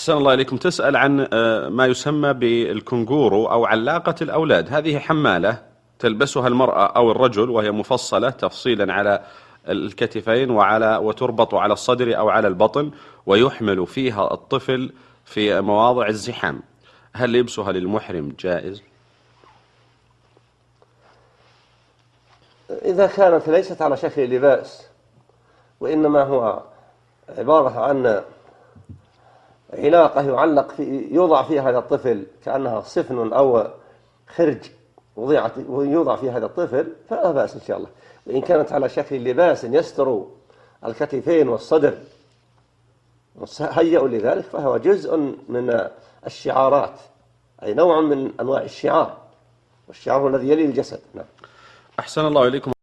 أحسن الله إليكم. تسأل عن ما يسمى بالكنغورو أو علاقة الأولاد. هذه حمالة تلبسها المرأة أو الرجل، وهي مفصلة تفصيلا على الكتفين وتربط على الصدر أو على البطن، ويحمل فيها الطفل في مواضع الزحام. هل لبسها للمحرم جائز؟ إذا كانت ليست على شكل لباس، وإنما هو عبارة عن علاقة يوضع فيها هذا الطفل كأنها صفن أو خرج ويوضع فيها هذا الطفل، فلا بأس إن شاء الله. وإن كانت على شكل لباس يستر الكتفين والصدر هيئوا لذلك، فهو جزء من الشعارات، أي نوع من أنواع الشعار، والشعار الذي يلي الجسد. نعم. أحسن الله إليكم.